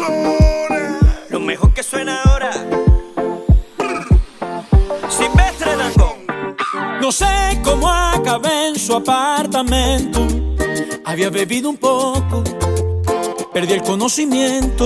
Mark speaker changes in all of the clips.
Speaker 1: Lo mejor que suena ahora. Silvestre Dangond.
Speaker 2: No sé cómo acabé en su apartamento. Había bebido un poco, perdí el conocimiento.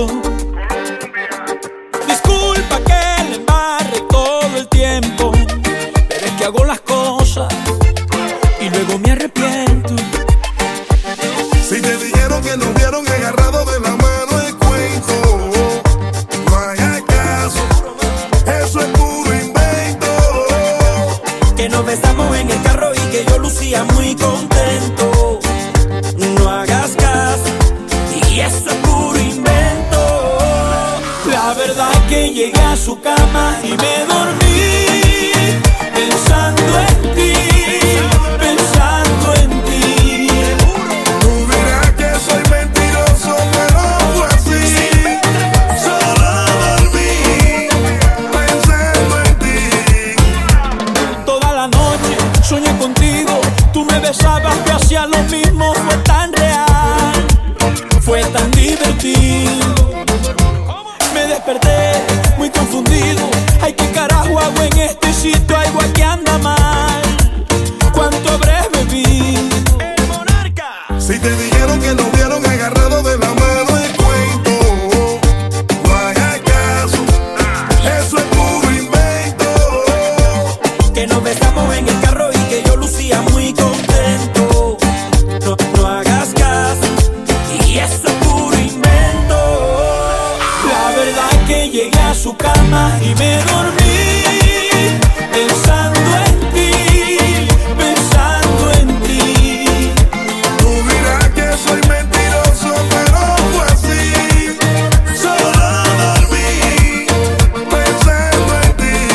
Speaker 2: Disculpa que le embarre todo el tiempo, pero es que hago las cosas y luego me arrepiento.
Speaker 3: Si te dijeron que nos vieron agarrados de la mano es cuento, no hagas caso, eso es puro invento.
Speaker 1: Que nos besamos en el carro y que yo lucía muy contento. No hagas caso, y eso es puro invento.
Speaker 2: La verdad es que llegué a su cama y me dormí pensando en ti, pensando en ti.
Speaker 3: Tú dirás que soy mentiroso, pero fue así. Solo dormí pensando en ti.
Speaker 2: Toda la noche soñé contigo, tú me besabas, yo hacía lo mismo. Fue tan real, fue tan divertido. Me desperté muy confundido. Ay, qué carajo hago en este sitio, algo aquí anda mal. ¿Cuánto habré bebido?
Speaker 1: El Monarca.
Speaker 3: Si te dijeron que nos vieron agarrados de la mano es cuento, no hagas caso, eso es puro invento.
Speaker 1: Que nos besamos en el carro y que yo lucía muy contento. No hagas caso, y eso es puro invento.
Speaker 2: La verdad es que llegué a su cama y me dormí pensando en ti, pensando en ti.
Speaker 3: Tú dirás que soy mentiroso, pero fue así. Solo dormí pensando en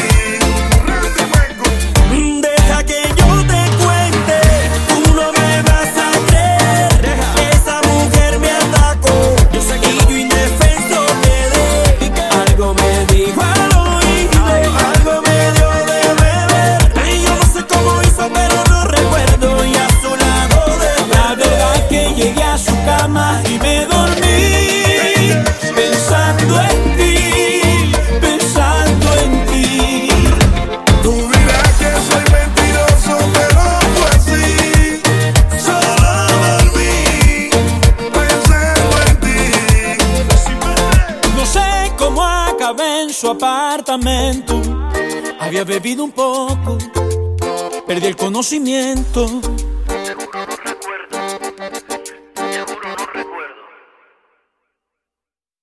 Speaker 3: ti.
Speaker 1: Deja que yo te cuente, tú no me vas a creer. Esa mujer me atacó y yo indefenso quedé. Algo me dijo al oído, algo me dio de beber. Y yo no sé cómo hizo, pero no recuerdo. Y a su lado de
Speaker 2: La verdad es que llegué a su cama y me dormí pensando en ti, pensando en ti.
Speaker 3: Tú dirás que soy mentiroso, pero fue así. Solo dormí pensando en ti.
Speaker 2: No sé cómo acabé en su apartamento. Había bebido un poco, perdí el conocimiento.